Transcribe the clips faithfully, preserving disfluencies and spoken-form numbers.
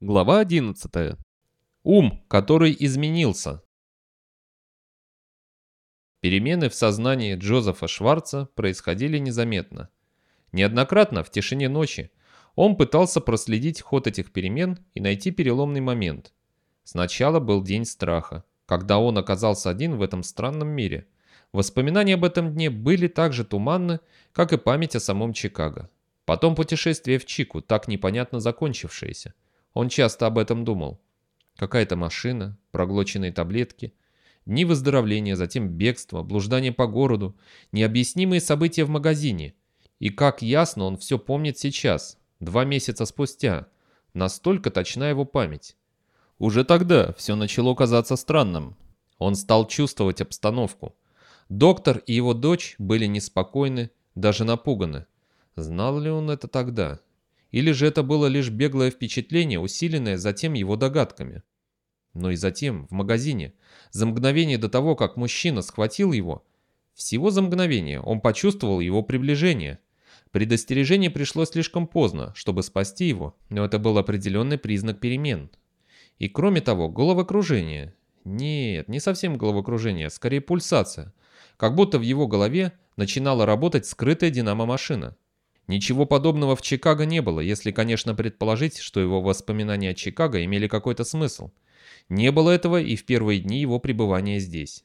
Глава одиннадцатая. Ум, который изменился. Перемены в сознании Джозефа Шварца происходили незаметно. Неоднократно в тишине ночи он пытался проследить ход этих перемен и найти переломный момент. Сначала был день страха, когда он оказался один в этом странном мире. Воспоминания об этом дне были так же туманны, как и память о самом Чикаго. Потом путешествие в Чику, так непонятно закончившееся. Он часто об этом думал. Какая-то машина, проглоченные таблетки, дни выздоровления, затем бегство, блуждание по городу, необъяснимые события в магазине. И как ясно он все помнит сейчас, два месяца спустя. Настолько точна его память. Уже тогда все начало казаться странным. Он стал чувствовать обстановку. Доктор и его дочь были неспокойны, даже напуганы. Знал ли он это тогда? Или же это было лишь беглое впечатление, усиленное затем его догадками? Но и затем, в магазине, за мгновение до того, как мужчина схватил его, всего за мгновение он почувствовал его приближение. Предостережение пришло слишком поздно, чтобы спасти его, но это был определенный признак перемен. И кроме того, головокружение. Нет, не совсем головокружение, скорее пульсация. Как будто в его голове начинала работать скрытая динамо-машина. Ничего подобного в Чикаго не было, если, конечно, предположить, что его воспоминания о Чикаго имели какой-то смысл. Не было этого и в первые дни его пребывания здесь.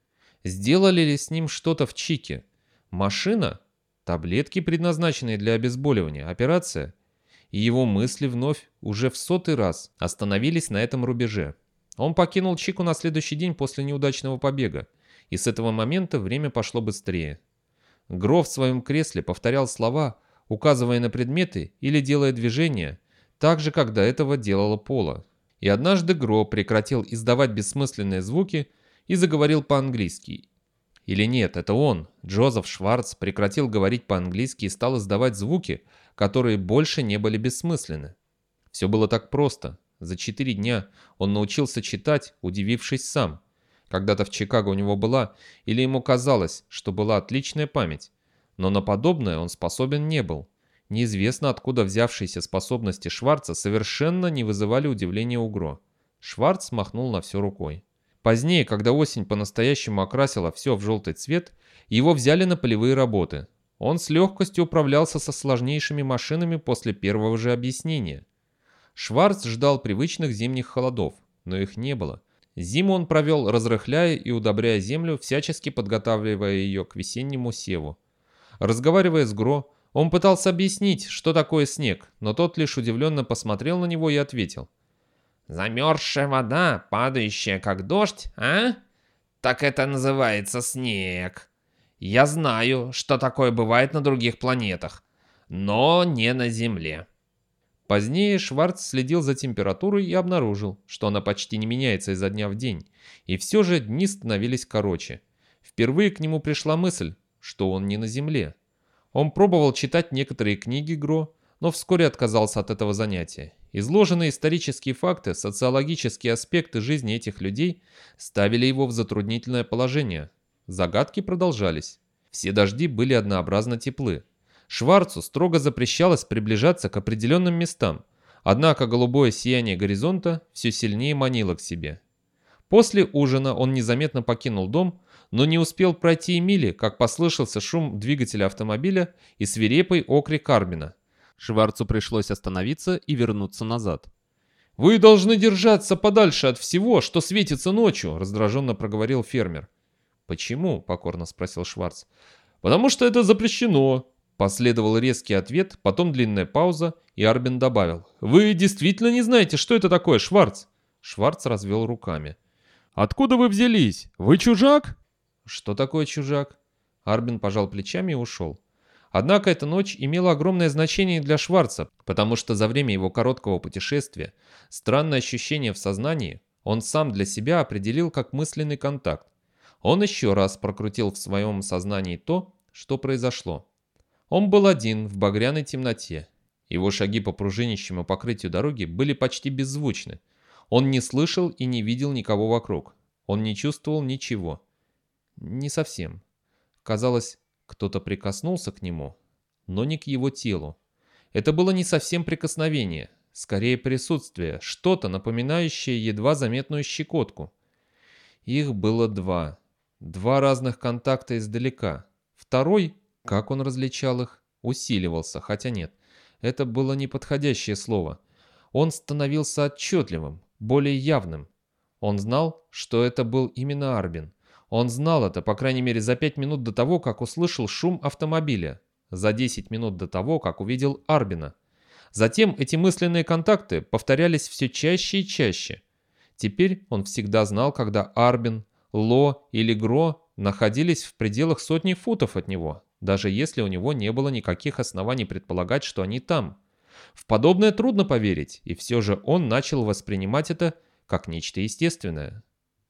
Сделали ли с ним что-то в Чике? Машина? Таблетки, предназначенные для обезболивания? Операция? И его мысли вновь, уже в сотый раз, остановились на этом рубеже. Он покинул Чику на следующий день после неудачного побега, и с этого момента время пошло быстрее. Гро в своем кресле повторял слова, указывая на предметы или делая движения, так же, как до этого делала Пола. И однажды Гро прекратил издавать бессмысленные звуки и заговорил по-английски. Или нет, это он, Джозеф Шварц, прекратил говорить по-английски и стал издавать звуки, которые больше не были бессмысленны. Все было так просто. За четыре дня он научился читать, удивившись сам. Когда-то в Чикаго у него была, или ему казалось, что была отличная память. Но на подобное он способен не был. Неизвестно, откуда взявшиеся способности Шварца совершенно не вызывали удивления у Гро. Шварц махнул на все рукой. Позднее, когда осень по-настоящему окрасила все в желтый цвет, его взяли на полевые работы. Он с легкостью управлялся со сложнейшими машинами после первого же объяснения. Шварц ждал привычных зимних холодов, но их не было. Зиму он провел, разрыхляя и удобряя землю, всячески подготавливая ее к весеннему севу. Разговаривая с Гро, он пытался объяснить, что такое снег, но тот лишь удивленно посмотрел на него и ответил. «Замерзшая вода, падающая как дождь, а? Так это называется снег. Я знаю, что такое бывает на других планетах, но не на Земле». Позднее Шварц следил за температурой и обнаружил, что она почти не меняется изо дня в день, и все же дни становились короче. Впервые к нему пришла мысль, что он не на Земле. Он пробовал читать некоторые книги Гро, но вскоре отказался от этого занятия. Изложенные исторические факты, социологические аспекты жизни этих людей ставили его в затруднительное положение. Загадки продолжались. Все дожди были однообразно теплы. Шварцу строго запрещалось приближаться к определенным местам, однако голубое сияние горизонта все сильнее манило к себе. После ужина он незаметно покинул дом, но не успел пройти и мили, как послышался шум двигателя автомобиля и свирепый окрик Арбина. Шварцу пришлось остановиться и вернуться назад. «Вы должны держаться подальше от всего, что светится ночью», — раздраженно проговорил фермер. «Почему?» — покорно спросил Шварц. «Потому что это запрещено». Последовал резкий ответ, потом длинная пауза, и Арбин добавил. «Вы действительно не знаете, что это такое, Шварц?» Шварц развел руками. «Откуда вы взялись? Вы чужак?» «Что такое чужак?» Арбин пожал плечами и ушел. Однако эта ночь имела огромное значение для Шварца, потому что за время его короткого путешествия странное ощущение в сознании он сам для себя определил как мысленный контакт. Он еще раз прокрутил в своем сознании то, что произошло. Он был один в багряной темноте. Его шаги по пружинищему покрытию дороги были почти беззвучны. Он не слышал и не видел никого вокруг. Он не чувствовал ничего. Не совсем. Казалось, кто-то прикоснулся к нему, но не к его телу. Это было не совсем прикосновение, скорее присутствие, что-то напоминающее едва заметную щекотку. Их было два. Два разных контакта издалека. Второй, как он различал их, усиливался, хотя нет, это было неподходящее слово. Он становился отчетливым, более явным. Он знал, что это был именно Арбин. Он знал это, по крайней мере, за пять минут до того, как услышал шум автомобиля, за десять минут до того, как увидел Арбина. Затем эти мысленные контакты повторялись все чаще и чаще. Теперь он всегда знал, когда Арбин, Ло или Гро находились в пределах сотни футов от него, даже если у него не было никаких оснований предполагать, что они там. В подобное трудно поверить, и все же он начал воспринимать это как нечто естественное.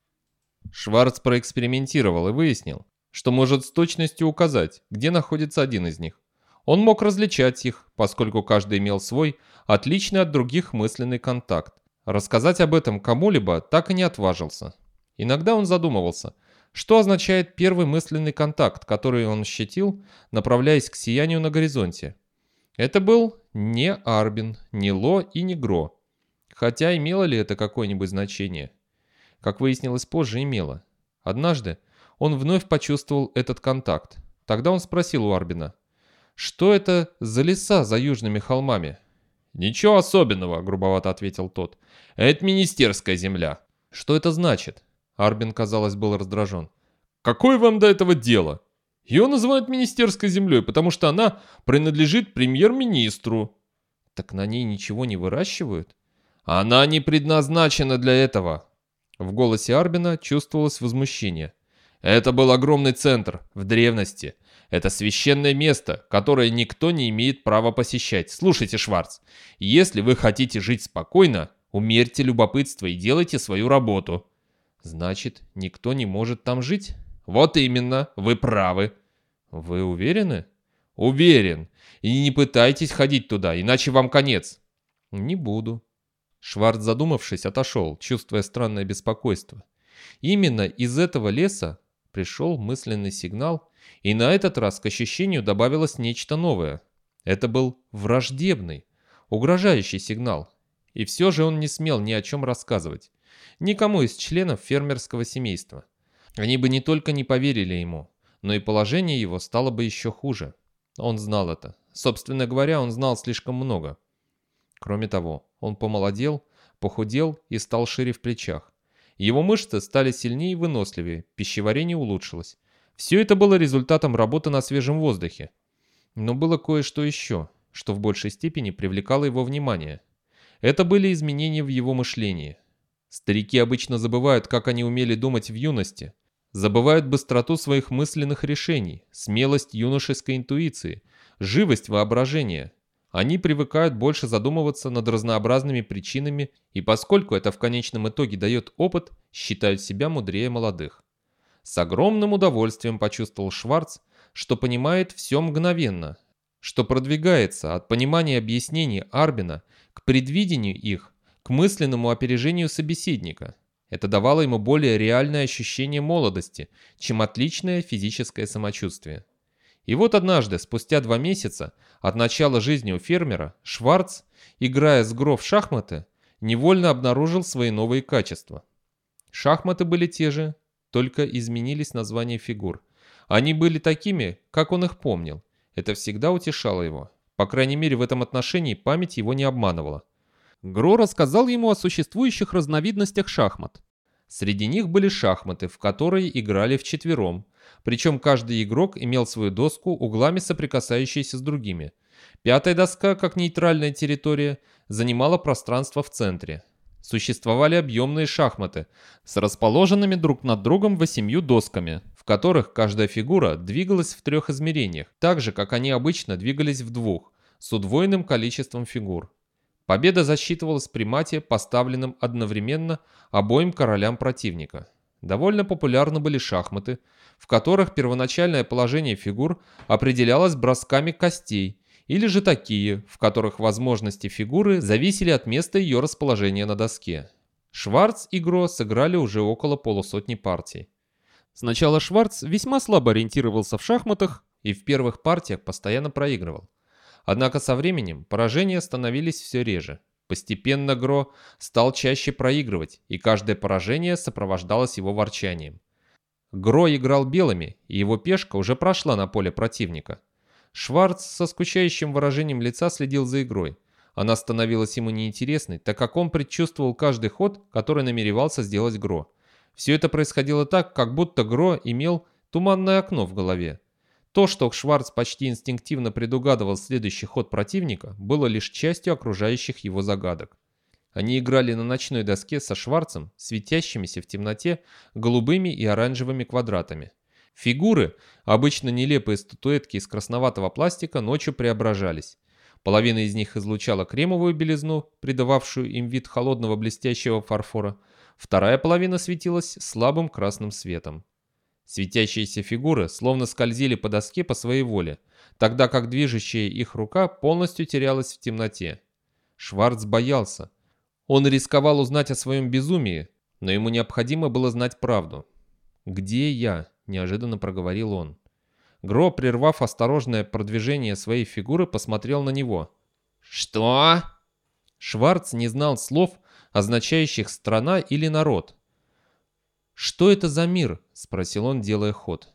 Шварц проэкспериментировал и выяснил, что может с точностью указать, где находится один из них. Он мог различать их, поскольку каждый имел свой, отличный от других мысленный контакт. Рассказать об этом кому-либо так и не отважился. Иногда он задумывался, что означает первый мысленный контакт, который он ощутил, направляясь к сиянию на горизонте. Это был не Арбин, не Ло и не Гро. Хотя имело ли это какое-нибудь значение? Как выяснилось позже, имело. Однажды он вновь почувствовал этот контакт. Тогда он спросил у Арбина, что это за леса за южными холмами? «Ничего особенного», — грубовато ответил тот. «Это министерская земля». «Что это значит?» Арбин, казалось, был раздражен. «Какое вам до этого дело? Ее называют министерской землей, потому что она принадлежит премьер-министру». «Так на ней ничего не выращивают?» «Она не предназначена для этого». В голосе Арбина чувствовалось возмущение. «Это был огромный центр в древности. Это священное место, которое никто не имеет права посещать. Слушайте, Шварц, если вы хотите жить спокойно, умерьте любопытство и делайте свою работу». «Значит, никто не может там жить?» «Вот именно, вы правы». «Вы уверены?» «Уверен. И не пытайтесь ходить туда, иначе вам конец». «Не буду». Шварц, задумавшись, отошел, чувствуя странное беспокойство. Именно из этого леса пришел мысленный сигнал, и на этот раз к ощущению добавилось нечто новое. Это был враждебный, угрожающий сигнал. И все же он не смел ни о чем рассказывать. Никому из членов фермерского семейства. Они бы не только не поверили ему, но и положение его стало бы еще хуже. Он знал это. Собственно говоря, он знал слишком много. Кроме того, он помолодел, похудел и стал шире в плечах. Его мышцы стали сильнее и выносливее, пищеварение улучшилось. Все это было результатом работы на свежем воздухе. Но было кое-что еще, что в большей степени привлекало его внимание. Это были изменения в его мышлении. Старики обычно забывают, как они умели думать в юности. Забывают быстроту своих мысленных решений, смелость юношеской интуиции, живость воображения. Они привыкают больше задумываться над разнообразными причинами, и поскольку это в конечном итоге дает опыт, считают себя мудрее молодых. С огромным удовольствием почувствовал Шварц, что понимает все мгновенно, что продвигается от понимания объяснений Арбина к предвидению их, к мысленному опережению собеседника. Это давало ему более реальное ощущение молодости, чем отличное физическое самочувствие. И вот однажды, спустя два месяца от начала жизни у фермера, Шварц, играя с Гро в шахматы, невольно обнаружил свои новые качества. Шахматы были те же, только изменились названия фигур. Они были такими, как он их помнил. Это всегда утешало его. По крайней мере, в этом отношении память его не обманывала. Гро рассказал ему о существующих разновидностях шахмат. Среди них были шахматы, в которые играли вчетвером. Причем каждый игрок имел свою доску, углами соприкасающиеся с другими. Пятая доска, как нейтральная территория, занимала пространство в центре. Существовали объемные шахматы с расположенными друг над другом восемью досками, в которых каждая фигура двигалась в трех измерениях, так же, как они обычно двигались в двух, с удвоенным количеством фигур. Победа засчитывалась при мате, поставленном одновременно обоим королям противника. Довольно популярны были шахматы, в которых первоначальное положение фигур определялось бросками костей, или же такие, в которых возможности фигуры зависели от места ее расположения на доске. Шварц и Гро сыграли уже около полусотни партий. Сначала Шварц весьма слабо ориентировался в шахматах и в первых партиях постоянно проигрывал. Однако со временем поражения становились все реже. Постепенно Гро стал чаще проигрывать, и каждое поражение сопровождалось его ворчанием. Гро играл белыми, и его пешка уже прошла на поле противника. Шварц со скучающим выражением лица следил за игрой. Она становилась ему неинтересной, так как он предчувствовал каждый ход, который намеревался сделать Гро. Все это происходило так, как будто Гро имел туманное окно в голове. То, что Шварц почти инстинктивно предугадывал следующий ход противника, было лишь частью окружающих его загадок. Они играли на ночной доске со Шварцем, светящимися в темноте голубыми и оранжевыми квадратами. Фигуры, обычно нелепые статуэтки из красноватого пластика, ночью преображались. Половина из них излучала кремовую белизну, придававшую им вид холодного блестящего фарфора. Вторая половина светилась слабым красным светом. Светящиеся фигуры словно скользили по доске по своей воле, тогда как движущая их рука полностью терялась в темноте. Шварц боялся. Он рисковал узнать о своем безумии, но ему необходимо было знать правду. «Где я?» – неожиданно проговорил он. Гро, прервав осторожное продвижение своей фигуры, посмотрел на него. «Что?» Шварц не знал слов, означающих «страна» или «народ». «Что это за мир?» – спросил он, делая ход.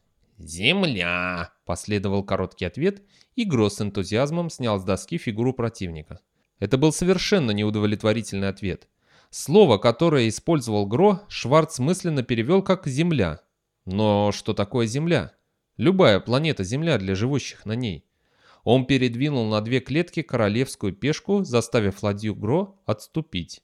«Земля!» – последовал короткий ответ, и Гро с энтузиазмом снял с доски фигуру противника. Это был совершенно неудовлетворительный ответ. Слово, которое использовал Гро, Шварц мысленно перевел как «земля». Но что такое земля? Любая планета Земля для живущих на ней. Он передвинул на две клетки королевскую пешку, заставив ладью Гро отступить.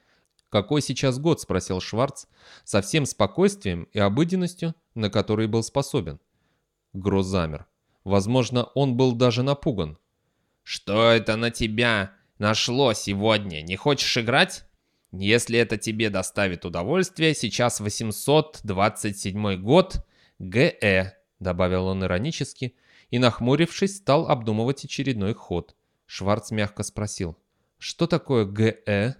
«Какой сейчас год?» – спросил Шварц со всем спокойствием и обыденностью, на который был способен. Гро замер. Возможно, он был даже напуган. «Что это на тебя нашло сегодня? Не хочешь играть? Если это тебе доставит удовольствие, сейчас восемьсот двадцать седьмой год, ГЭ», — добавил он иронически, и, нахмурившись, стал обдумывать очередной ход. Шварц мягко спросил: «Что такое ГЭ?»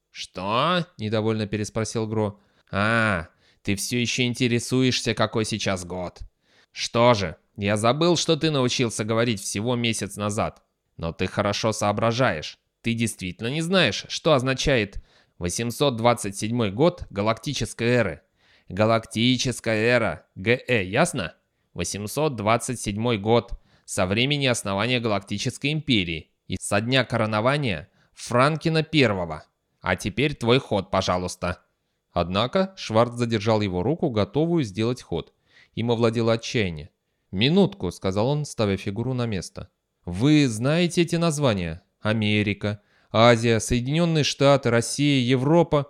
«Что?» — недовольно переспросил Гро. «А, ты все еще интересуешься, какой сейчас год. Что же, я забыл, что ты научился говорить всего месяц назад. Но ты хорошо соображаешь. Ты действительно не знаешь, что означает восемьсот двадцать седьмой год галактической эры. Галактическая эра, ГЭ, ясно? восемьсот двадцать седьмой год, со времени основания Галактической империи и со дня коронования Франкина Первого. А теперь твой ход, пожалуйста». Однако Шварц задержал его руку, готовую сделать ход. Им овладело отчаяние. «Минутку», — сказал он, ставя фигуру на место. «Вы знаете эти названия? Америка, Азия, Соединенные Штаты, Россия, Европа?»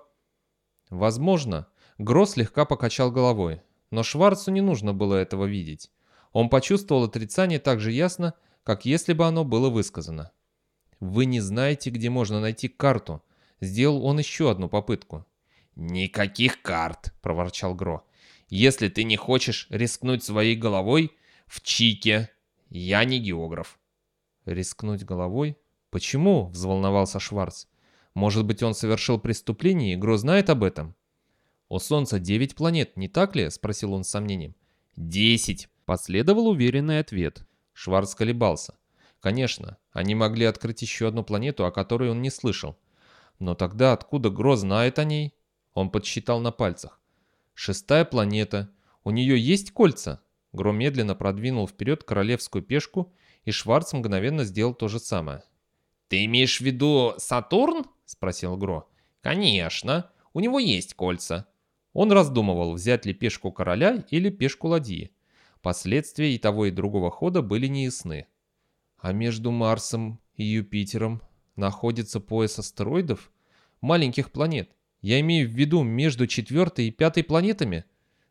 Возможно. Гро слегка покачал головой. Но Шварцу не нужно было этого видеть. Он почувствовал отрицание так же ясно, как если бы оно было высказано. «Вы не знаете, где можно найти карту?» Сделал он еще одну попытку. «Никаких карт», — проворчал Гро. «Если ты не хочешь рискнуть своей головой в Чике, я не географ». «Рискнуть головой? Почему?» — взволновался Шварц. «Может быть, он совершил преступление, и Гро знает об этом?» «У Солнца девять планет, не так ли?» — спросил он с сомнением. «Десять», — последовал уверенный ответ. Шварц колебался. Конечно, они могли открыть еще одну планету, о которой он не слышал. Но тогда откуда Гро знает о ней? Он подсчитал на пальцах. Шестая планета. У нее есть кольца? Гро медленно продвинул вперед королевскую пешку, и Шварц мгновенно сделал то же самое. «Ты имеешь в виду Сатурн?» — спросил Гро. «Конечно, у него есть кольца». Он раздумывал, взять ли пешку короля или пешку ладьи. Последствия и того, и другого хода были неясны. А между Марсом и Юпитером находится пояс астероидов? Маленьких планет. Я имею в виду между четвертой и пятой планетами?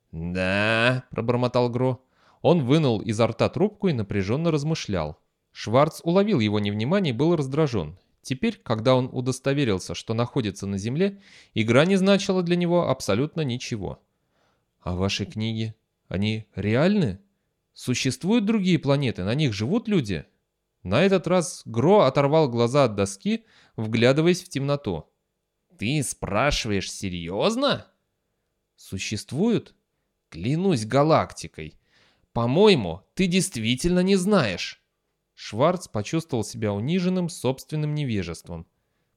«Да», — пробормотал Гро. Он вынул изо рта трубку и напряженно размышлял. Шварц уловил его невнимание и был раздражен. Теперь, когда он удостоверился, что находится на Земле, игра не значила для него абсолютно ничего. «А ваши книги, они реальны? Существуют другие планеты, на них живут люди?» На этот раз Гро оторвал глаза от доски, вглядываясь в темноту. «Ты спрашиваешь серьезно?» «Существуют?» «Клянусь галактикой. По-моему, ты действительно не знаешь». Шварц почувствовал себя униженным собственным невежеством.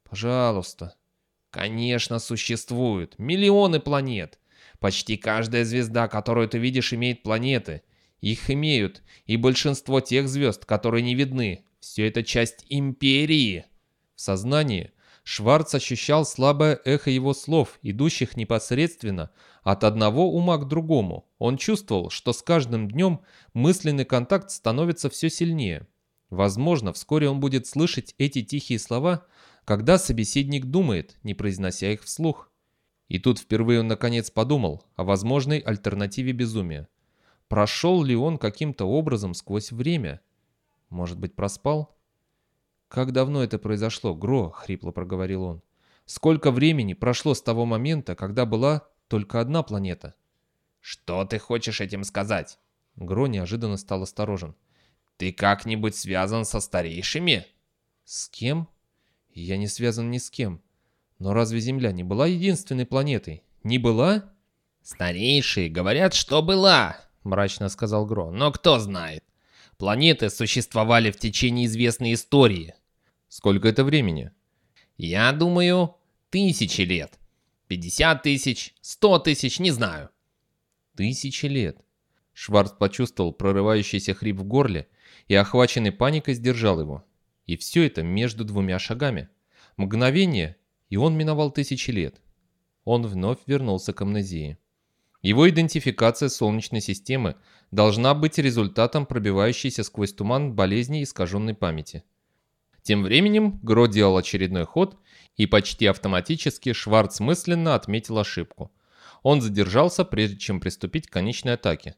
Пожалуйста. Конечно, существуют. Миллионы планет. Почти каждая звезда, которую ты видишь, имеет планеты. Их имеют и большинство тех звезд, которые не видны. Все это часть империи. В сознании Шварц ощущал слабое эхо его слов, идущих непосредственно от одного ума к другому. Он чувствовал, что с каждым днем мысленный контакт становится все сильнее. Возможно, вскоре он будет слышать эти тихие слова, когда собеседник думает, не произнося их вслух. И тут впервые он наконец подумал о возможной альтернативе безумия. Прошел ли он каким-то образом сквозь время? Может быть, проспал? «Как давно это произошло, Гро?» — хрипло проговорил он. «Сколько времени прошло с того момента, когда была только одна планета?» «Что ты хочешь этим сказать?» Гро неожиданно стал осторожен. «Ты как-нибудь связан со старейшими?» «С кем?» «Я не связан ни с кем. Но разве Земля не была единственной планетой? Не была?» «Старейшие говорят, что была», — мрачно сказал Гро. «Но кто знает. Планеты существовали в течение известной истории». «Сколько это времени?» «Я думаю, тысячи лет. Пятьдесят тысяч, сто тысяч, не знаю». «Тысячи лет». Шварц почувствовал прорывающийся хрип в горле и, охваченный паникой, сдержал его. И все это между двумя шагами. Мгновение, и он миновал тысячи лет. Он вновь вернулся к амнезии. Его идентификация Солнечной системы должна быть результатом пробивающейся сквозь туман болезни искаженной памяти. Тем временем Гро делал очередной ход, и почти автоматически Шварц мысленно отметил ошибку. Он задержался, прежде чем приступить к конечной атаке.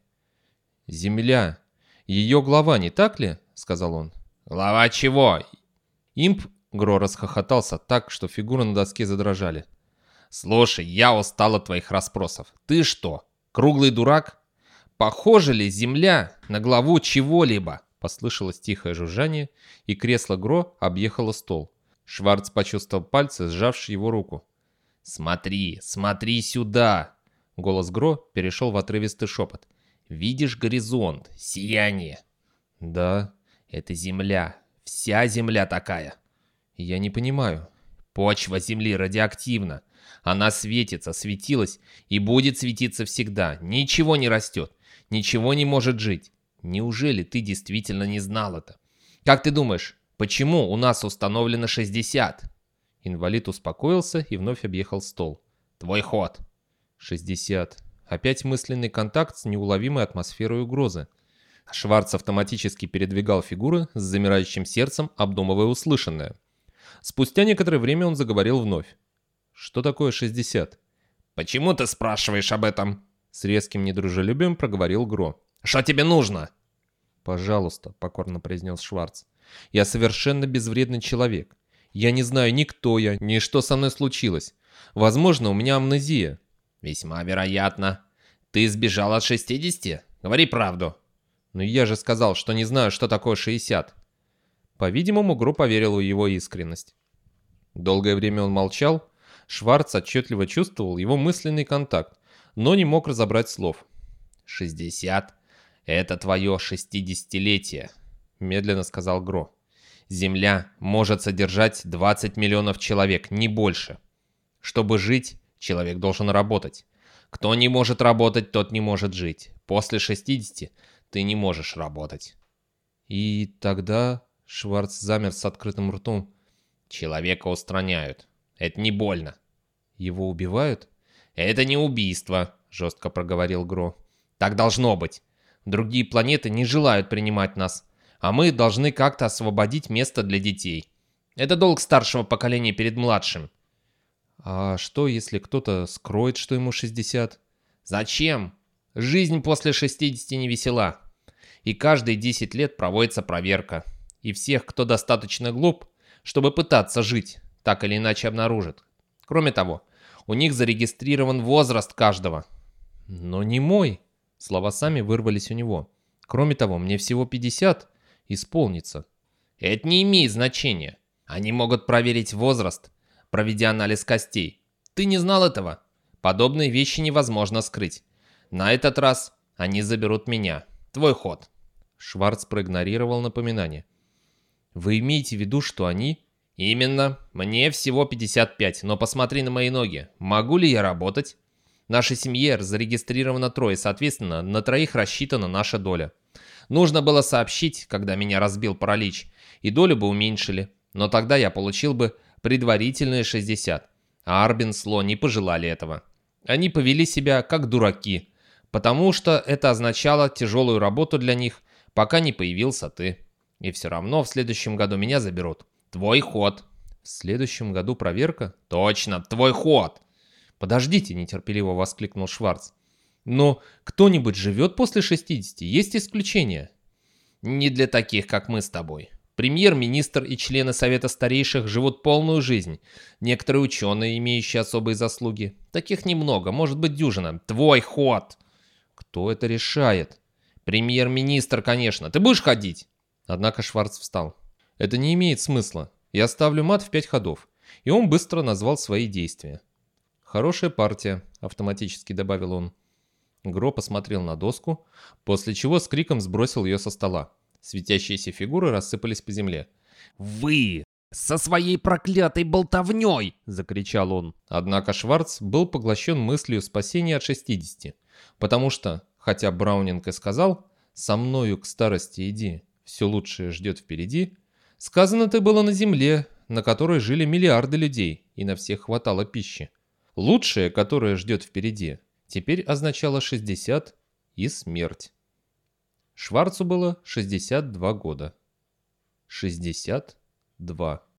«Земля. Ее глава, не так ли?» — сказал он. «Глава чего?» Имп Гро расхохотался так, что фигуры на доске задрожали. «Слушай, я устал от твоих расспросов. Ты что, круглый дурак? Похожа ли Земля на главу чего-либо?» Послышалось тихое жужжание, и кресло Гро объехало стол. Шварц почувствовал пальцы, сжавшие его руку. «Смотри, смотри сюда!» Голос Гро перешел в отрывистый шепот. «Видишь горизонт, сияние?» «Да». «Это Земля. Вся Земля такая». «Я не понимаю». «Почва Земли радиоактивна. Она светится, светилась и будет светиться всегда. Ничего не растет, ничего не может жить. Неужели ты действительно не знал это? Как ты думаешь, почему у нас установлено шестьдесят?» Инвалид успокоился и вновь объехал стол. «Твой ход». шестьдесят. Опять мысленный контакт с неуловимой атмосферой угрозы. Шварц автоматически передвигал фигуры с замирающим сердцем, обдумывая услышанное. Спустя некоторое время он заговорил вновь. «Что такое шестьдесят?» «Почему ты спрашиваешь об этом?» С резким недружелюбием проговорил Гро. «Что тебе нужно?» «Пожалуйста», — покорно произнес Шварц. «Я совершенно безвредный человек. Я не знаю ни кто я, ни что со мной случилось. Возможно, у меня амнезия». «Весьма вероятно. Ты сбежал от шестидесяти? Говори правду». «Но я же сказал, что не знаю, что такое шестьдесят». По-видимому, Гро поверил в его искренность. Долгое время он молчал. Шварц отчетливо чувствовал его мысленный контакт, но не мог разобрать слов. «Шестьдесят — это твое шестидесятилетие», — медленно сказал Гро. «Земля может содержать двадцать миллионов человек, не больше. Чтобы жить, человек должен работать. Кто не может работать, тот не может жить. После шестидесяти ты не можешь работать». «И тогда...» — Шварц замер с открытым ртом. «Человека устраняют. Это не больно». «Его убивают?» «Это не убийство», — жестко проговорил Гро. «Так должно быть. Другие планеты не желают принимать нас, а мы должны как-то освободить место для детей. Это долг старшего поколения перед младшим». «А что, если кто-то скроет, что ему шестьдесят?» «Зачем? Жизнь после шестидесяти не весела. И каждые десять лет проводится проверка. И всех, кто достаточно глуп, чтобы пытаться жить, так или иначе обнаружат. Кроме того, у них зарегистрирован возраст каждого». «Но не мой». Слова сами вырвались у него. «Кроме того, мне всего пятьдесят исполнится». «Это не имеет значения. Они могут проверить возраст, проведя анализ костей. Ты не знал этого? Подобные вещи невозможно скрыть. На этот раз они заберут меня. Твой ход». Шварц проигнорировал напоминание. «Вы имеете в виду, что они Именно. Мне всего пятьдесят пять, но посмотри на мои ноги. Могу ли я работать? В нашей семье зарегистрировано трое, соответственно, на троих рассчитана наша доля. Нужно было сообщить, когда меня разбил паралич, и долю бы уменьшили, но тогда я получил бы предварительные шестьдесят, а Арбин с Ло не пожелали этого. Они повели себя как дураки, потому что это означало тяжелую работу для них, пока не появился ты. И все равно в следующем году меня заберут. Твой ход. В следующем году проверка? Точно, твой ход. Подождите, нетерпеливо воскликнул Шварц. Но кто-нибудь живет после шестидесяти? Есть исключения? Не для таких, как мы с тобой. Премьер-министр и члены Совета Старейших живут полную жизнь. Некоторые ученые, имеющие особые заслуги. Таких немного, может быть дюжина. Твой ход. Кто это решает? Премьер-министр, конечно. Ты будешь ходить? Однако Шварц встал. Это не имеет смысла. Я ставлю мат в пять ходов. И он быстро назвал свои действия. Хорошая партия, автоматически добавил он. Гро посмотрел на доску, после чего с криком сбросил ее со стола. Светящиеся фигуры рассыпались по земле. «Вы со своей проклятой болтовней!» — закричал он. Однако Шварц был поглощен мыслью спасения от шестидесяти, потому что, хотя Браунинг и сказал «со мною к старости иди, все лучшее ждет впереди», сказано-то было на земле, на которой жили миллиарды людей, и на всех хватало пищи. Лучшее, которое ждет впереди, теперь означало шестьдесят и смерть. Шварцу было шестьдесят два года. шестьдесят два.